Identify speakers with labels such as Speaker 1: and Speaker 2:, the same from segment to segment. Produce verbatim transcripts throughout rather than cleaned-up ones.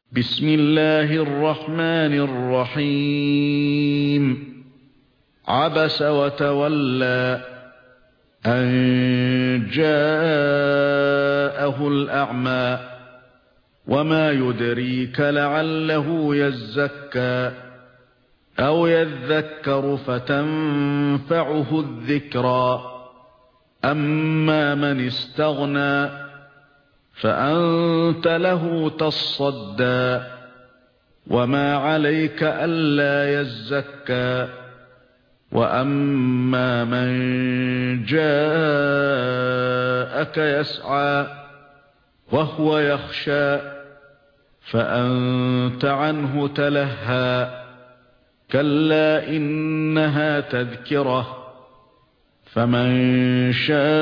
Speaker 1: بسم الله الرحمن الرحيم عبس وتولى أن جاءه الأعمى وما يدريك لعله يزكى أو يذكر فتنفعه الذكرى أما من استغنى فأنت له تصدى وما عليك ألا يزكى وأما من جاءك يسعى وهو يخشى فأنت عنه تلهى كلا إنها تذكرة فمن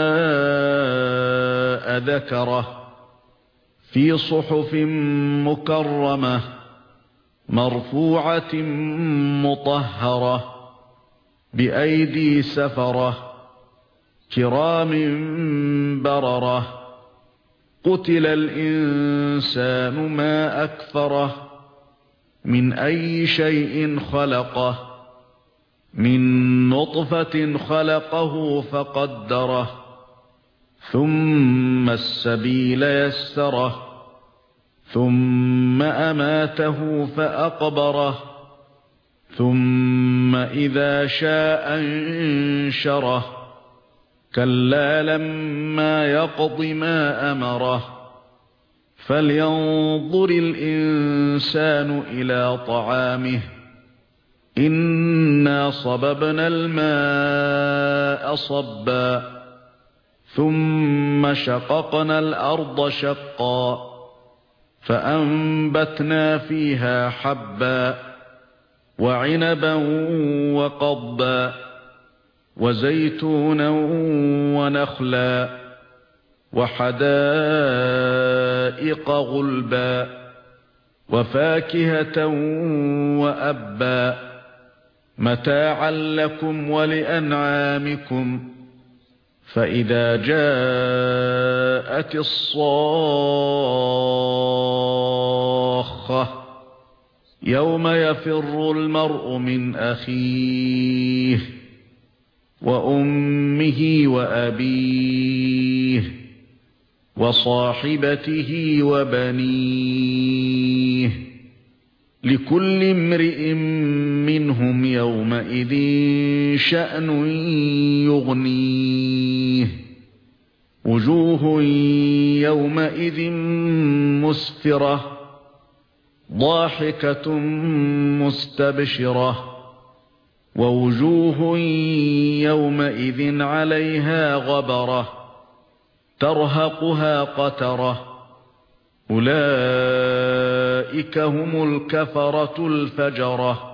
Speaker 1: شاء ذكره في صحف مكرمة مرفوعة مطهرة بأيدي سفرة كرام بررة قتل الإنسان ما أكفره من أي شيء خلقه من نطفة خلقه فقدره ثم السبيل يسره ثم أماته فأقبره ثم إذا شاء انشره كلا لما يقض ما أمره فلينظر الإنسان إلى طعامه إنا صببنا الماء صبا ثم شققنا الأرض شقا فأنبتنا فيها حبا وعنبا وقضبا وزيتونا ونخلا وحدائق غلبا وفاكهة وأبا متاعا لكم ولأنعامكم فإذا جاءت الصاخة يوم يفر المرء من أخيه وأمه وأبيه وصاحبته وبنيه لكل امرئ منهم يومئذ شأن يغنيه وجوه يومئذ مسفرة ضاحكة مستبشرة ووجوه يومئذ عليها غبرة ترهقها قترة أولئك هم الكفرة الفجرة